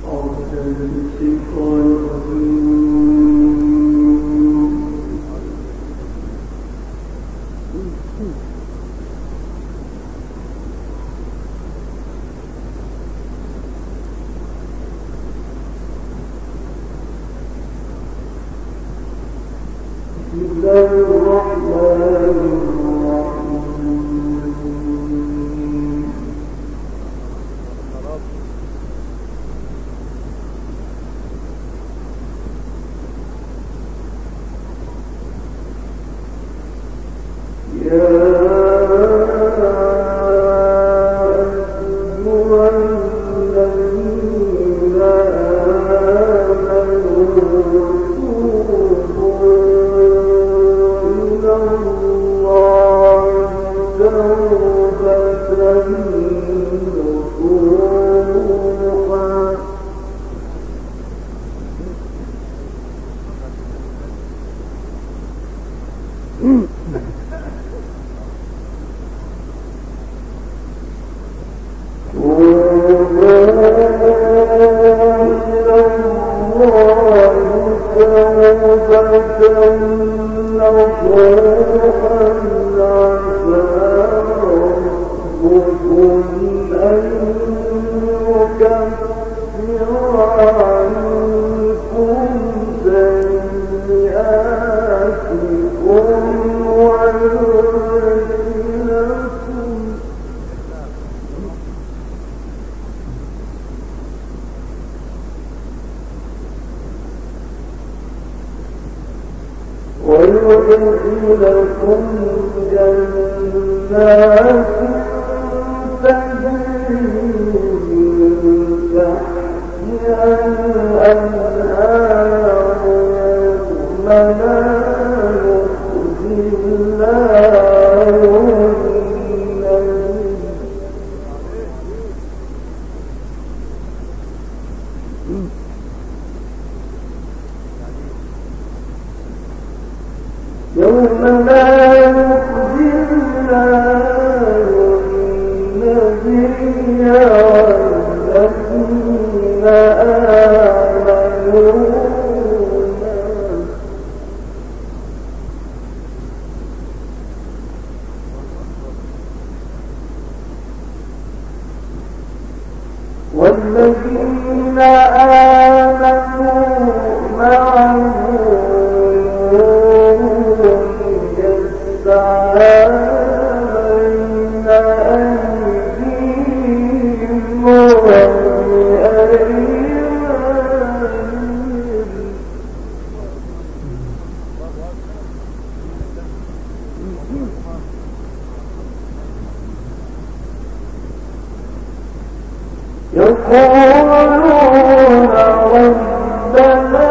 ويدخلكم جنات تجري من تحتها الأنهار يوم لا يخزي الله النبي يوم لا يخزي الله النبي والذين آمنوا معه يسعى بين أيديهم وبأيمانهم يقولون ربنا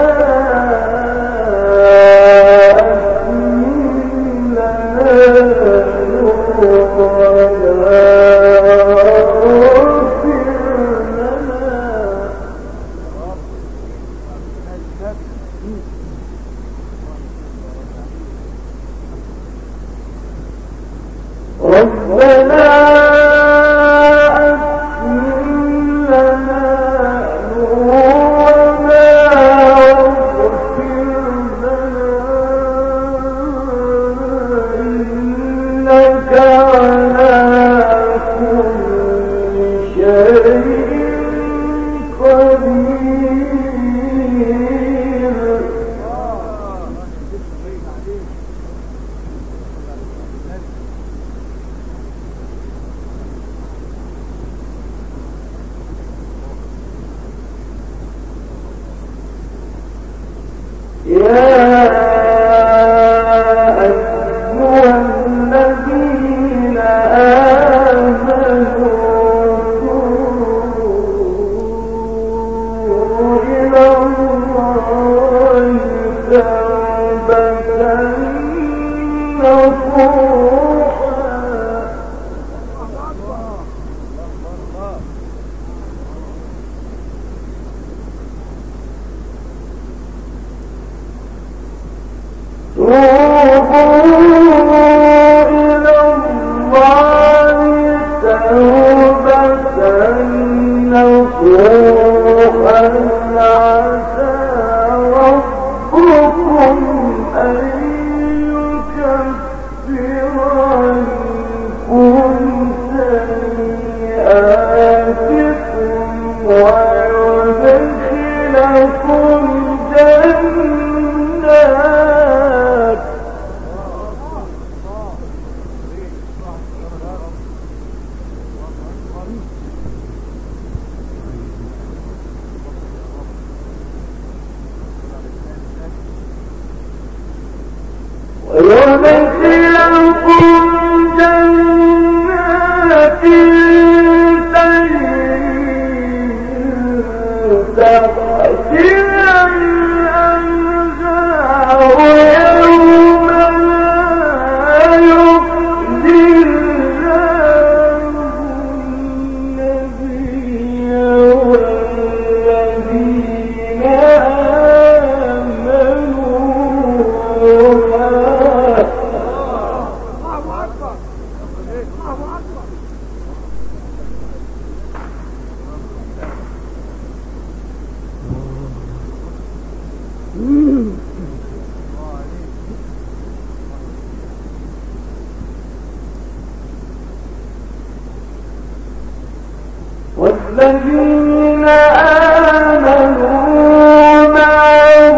توبة نصوحا والذين آمنوا معه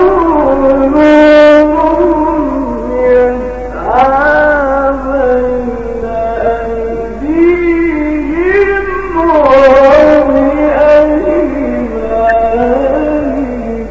نورهم يسعى بين أيديهم وبأيمانهم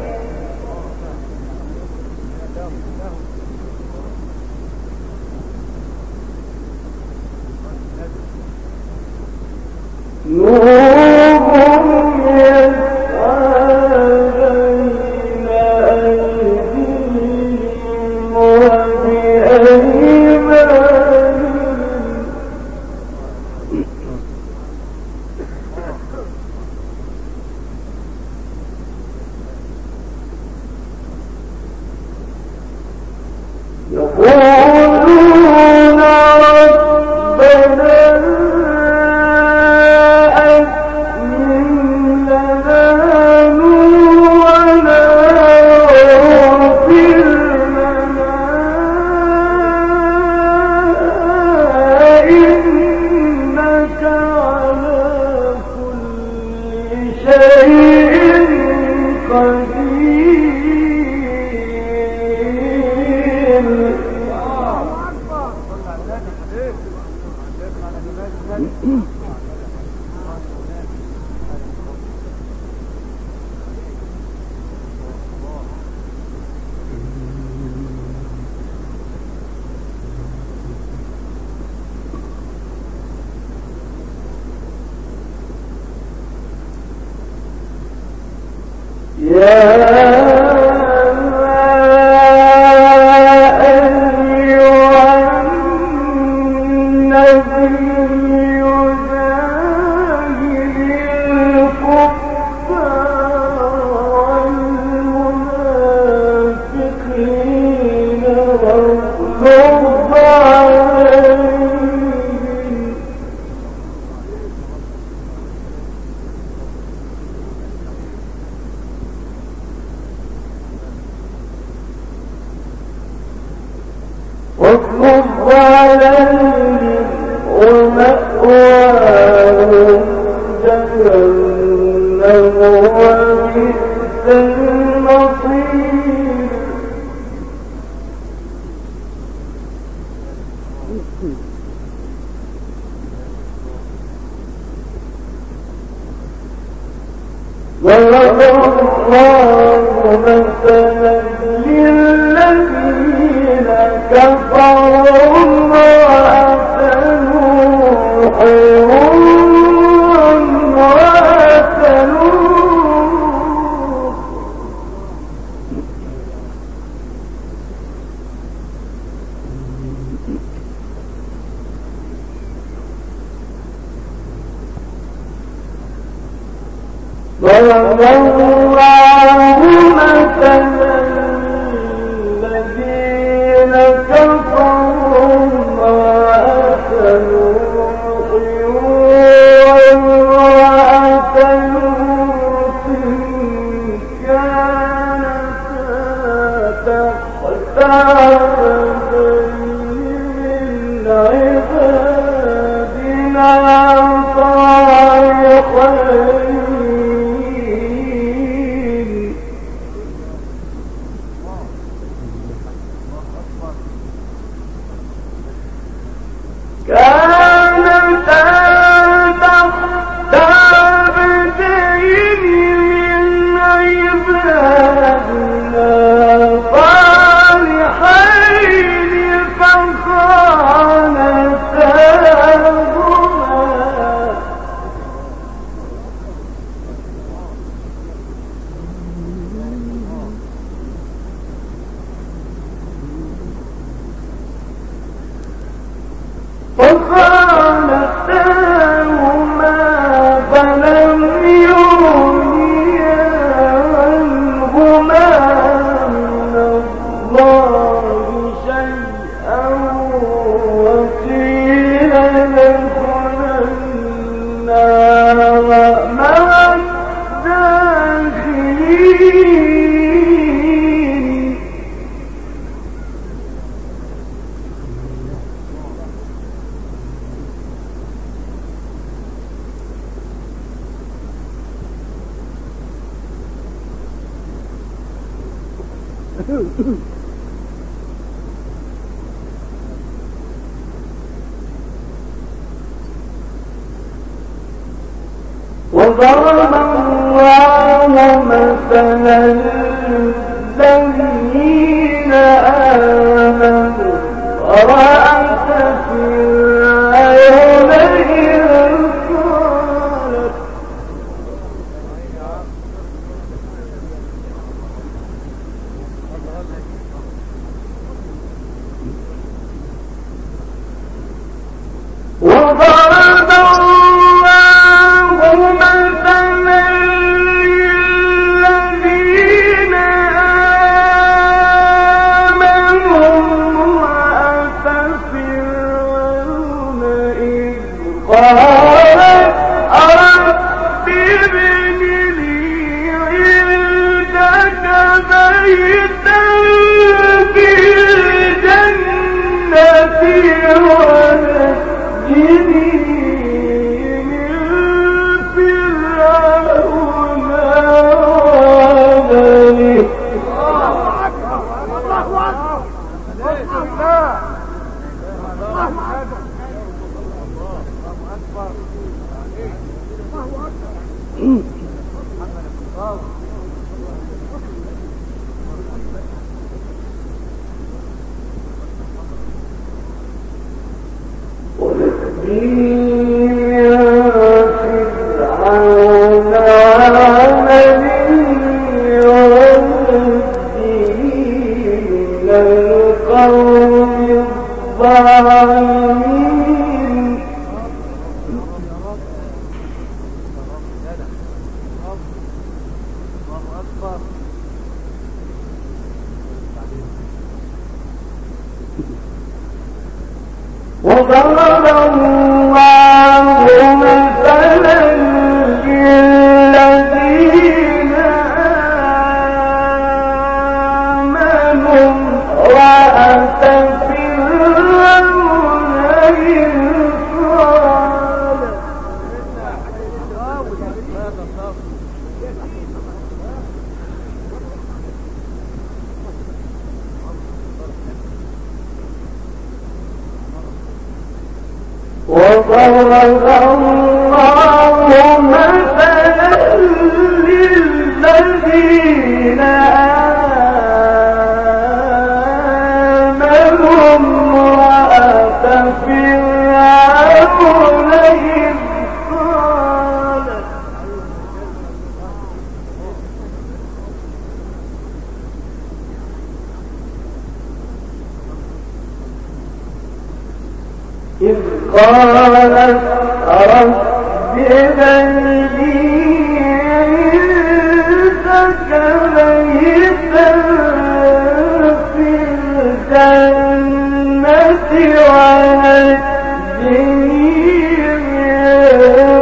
يقولون ربنا أتمم لنا نورنا واغفر لنا إنك على كل شيء قدير. واغلظ عليهم ومأواهم جهنم وبئس المصير. ضرب الله مثلا للذين كفروا امرأة نوح وامرأة لوط ضرب الله مثلا الذين كفروا امرأة نوح وامرأة لوط وضرب الله مثلا الذين آمنوا ورأت فرعون إذ قالت وضرب وضرب الله مثلا للذين آمنوا امرأة فرعون إذ قالت وضرب الله مثلا للذين آمنوا امرأة فرعون إذ قالت رب ابن لي عندك بيتا في الجنة ونجني من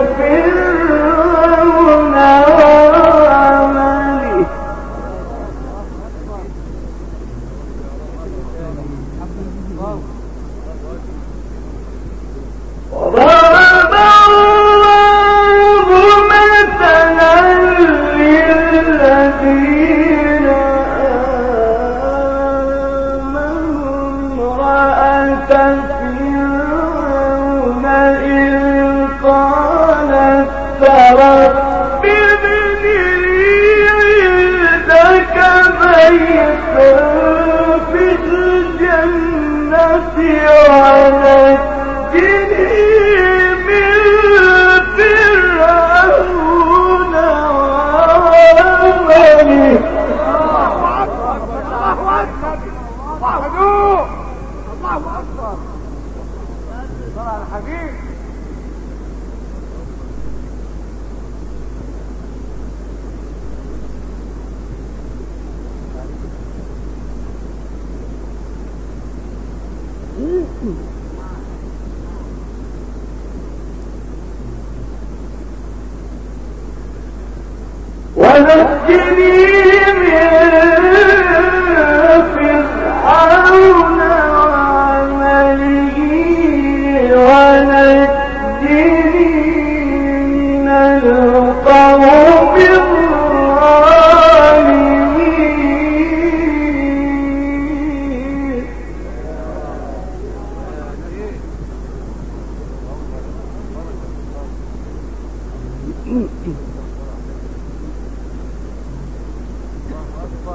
فرعون وعمله وضرب الله مثلا للذين آمنوا امرأة فرعون إذ قالت رب ابن لي عندك بيتا في الجنة ونجني من فرعون وعمله الله أكبر الله أكبر الله أكبر صلى على الحبيب ونجني من فرعون وعمله ونجني من القوم الظالمين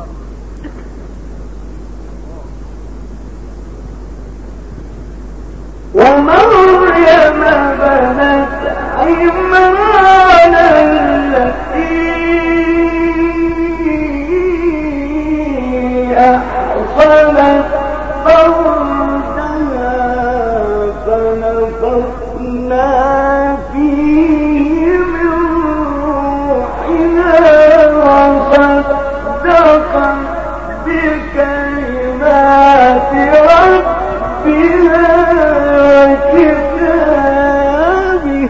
ومريم بنت عمران التي أحصنت فرجها فنفخنا فيه من روحنا وصدقت بكلمات ربها وكتابه.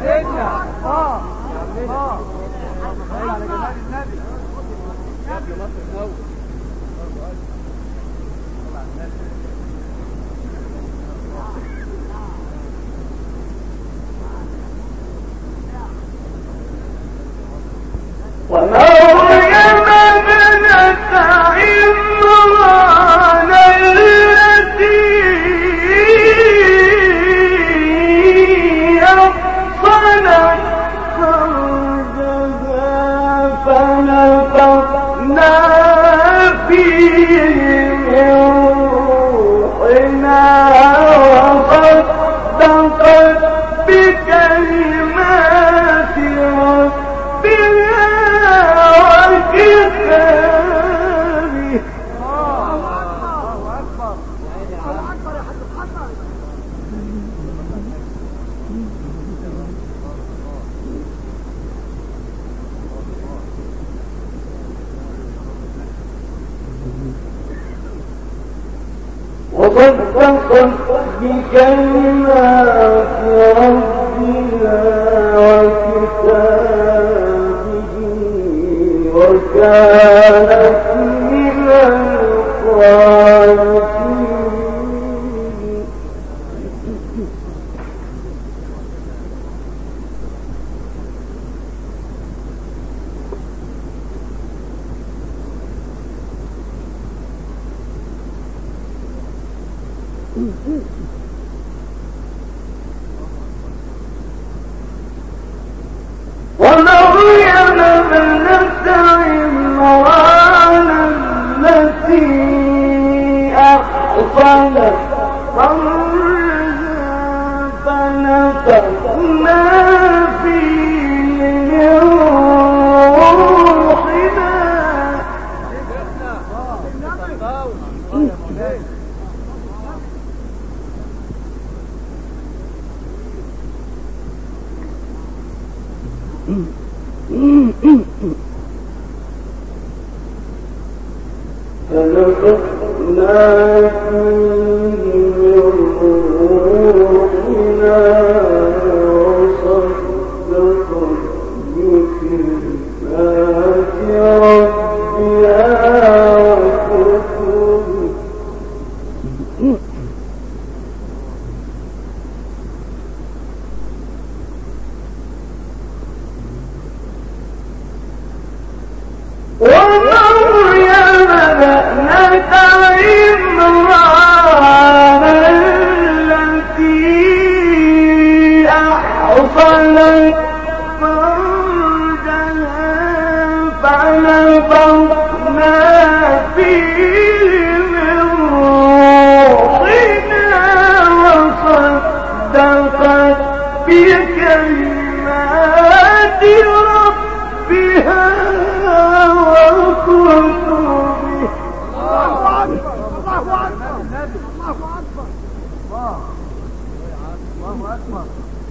ومريم بنت عمران التي أحصنت فرجها فنفخنا فيه من روحنا وصدقت بكلمات ربها وكتابه. وصدقت بكلمات ربها وكتابه وكانت من القانتين. ومريم ابنة عمران التي أحصنت فرجها فنفخنا فيه من روحنا. فنفخنا فيه من روحنا وصدقت بكلمات ربها وكتبه. ومريم ابنة عمران التي أحصنت فرجها فنفخنا فيه من روحنا وصدقت بكلمات ربها وكتبه. الله أكبر الله أكبر الله أكبر الله أكبر.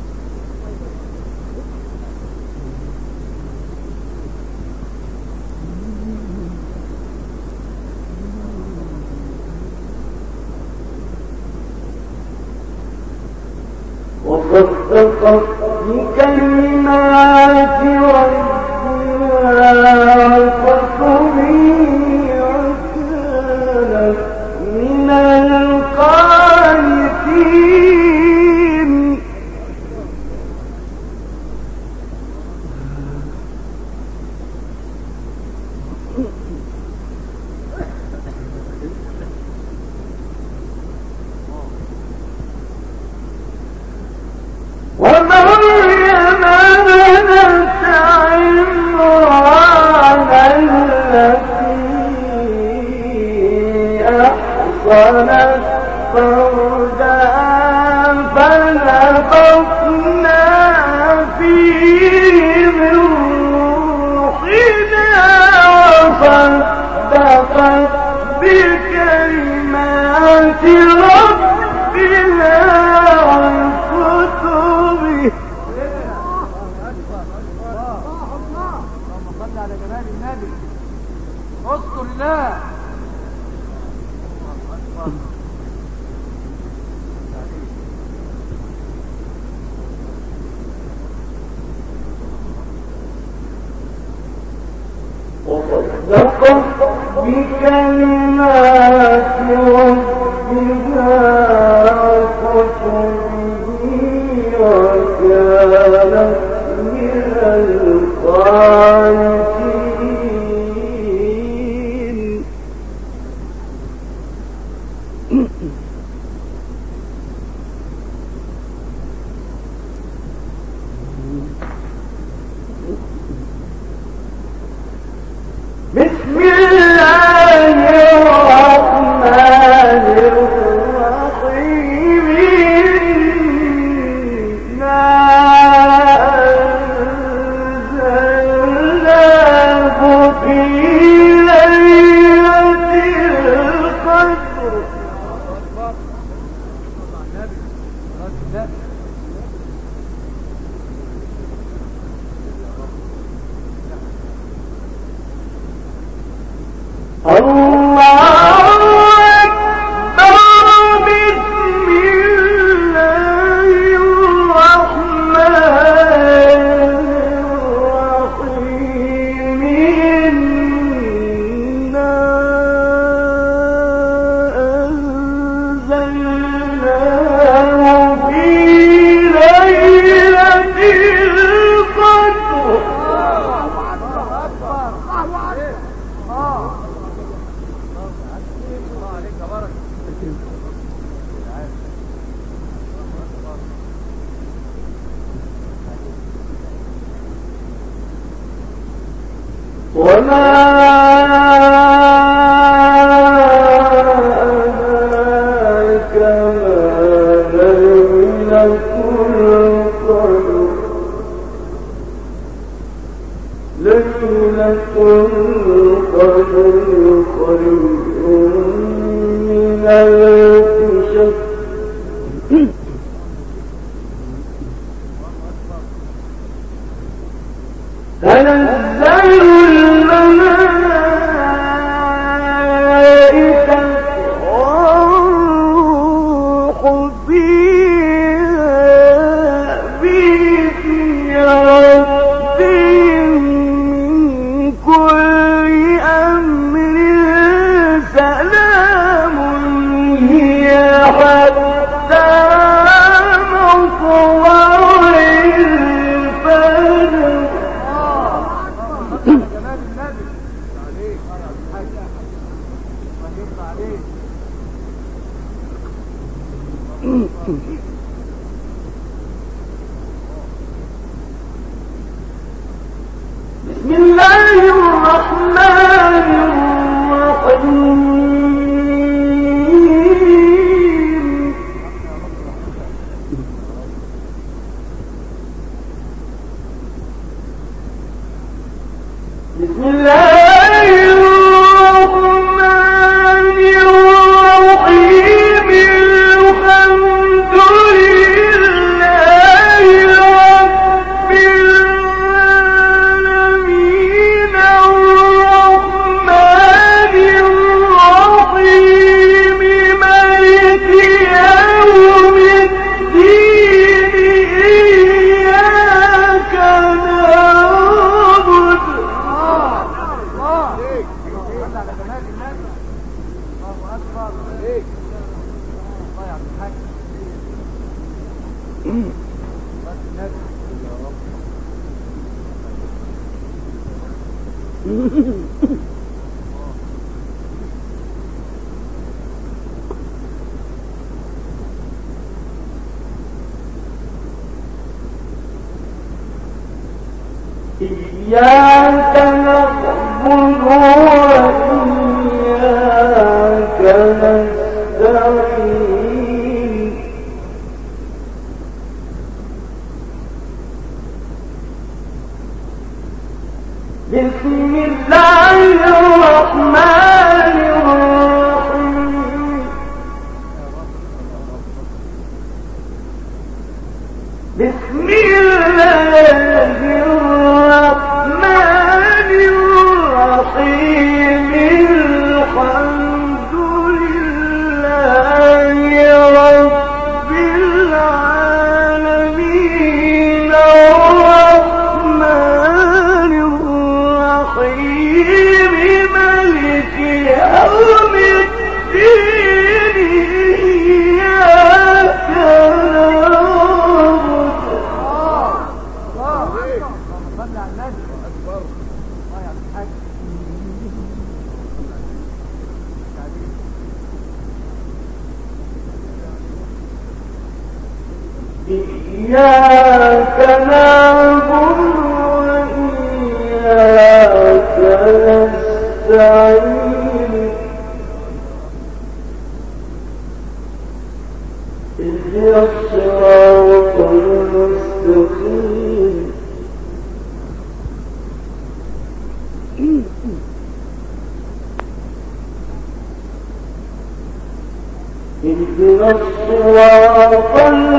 وصدقت بكلمات ربها وكتبه وكانت من القانتين. وحصنت فردا فنفخنا فيه من روحنا وصدقت بكلمات ربنا وكتبه. اللهم صل على جلال النبي. اذكر الله. وصدقت بكلمات ربها وكتبه وكانت من القانتين. بسم الله الرحمن الرحيم. إنا أنزلناه في ليلة القدر. وما أدراك ما ليلة القدر. ليلة القدر خير من ألف شهر. تنزل الملائكة والروح فيها بإذن ربهم من كل أمر سلام هي حتى مطلع الفجر. بسم الله الرحمن الرحيم. بسم الله الرحمن الرحيم. الحمد لله رب العالمين. الرحمن الرحيم. مالك يوم الدين. إياك نعبد. إياك نعبد وإياك نستعين. إياك نعبد وإياك نستعين اهدنا الصراط المستقيم اهدنا الصراط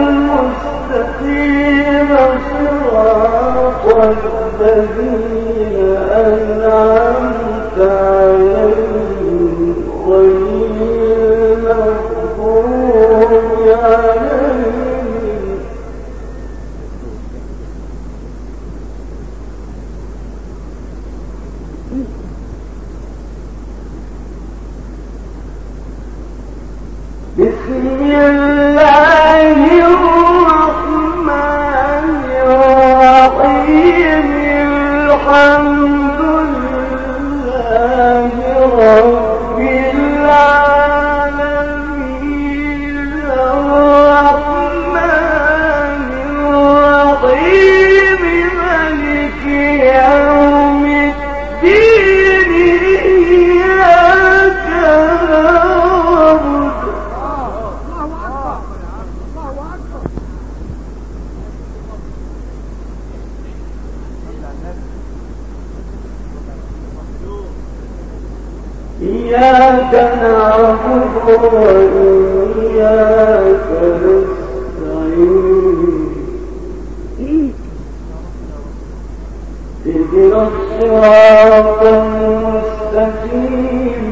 المستقيم صراط الذين أنعمت عليهم غير المغضوب عليهم بسم الله الرحمن الرحيم الحمد لله رب العالمين الرحمن الرحيم مالك يوم الدين إياك نعبد إياك نعبد وإياك نستعين اهدنا الصراط المستقيم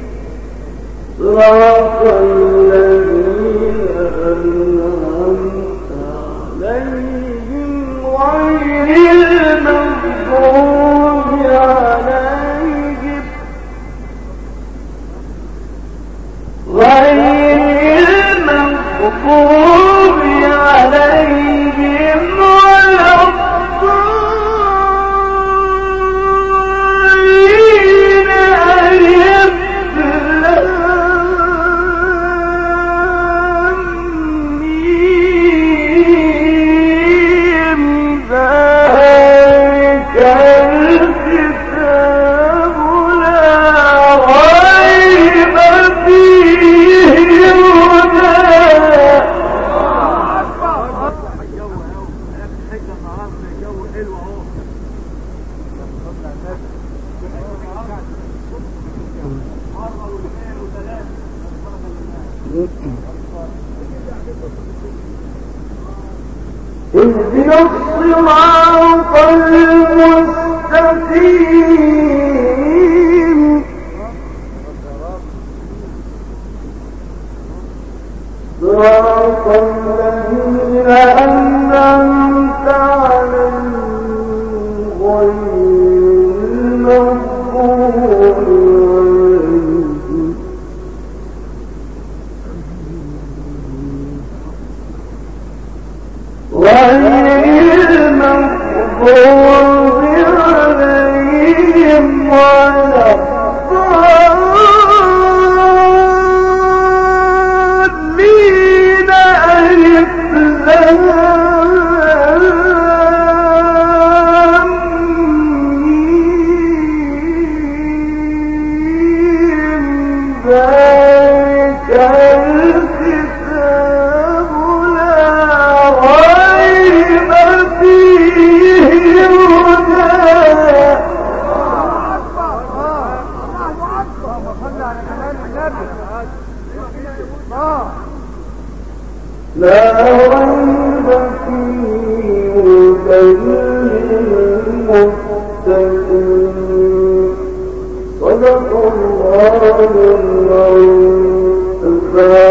صراط الذين أنعمت عليهم غير المغضوب عليهم غير المغضوب عليهم ولا الضالين ألف لام ميم ذلك الكتاب لا ريب فيه اهدنا الصراط المستقيم صراط الذين أنعمت عليهم غير المغضوب عليهم ولا الضالين ألف لام ميم ذلك الكتاب لا ريب فيه لا ريب فيه هدى للمتقين صدق الله العظيم.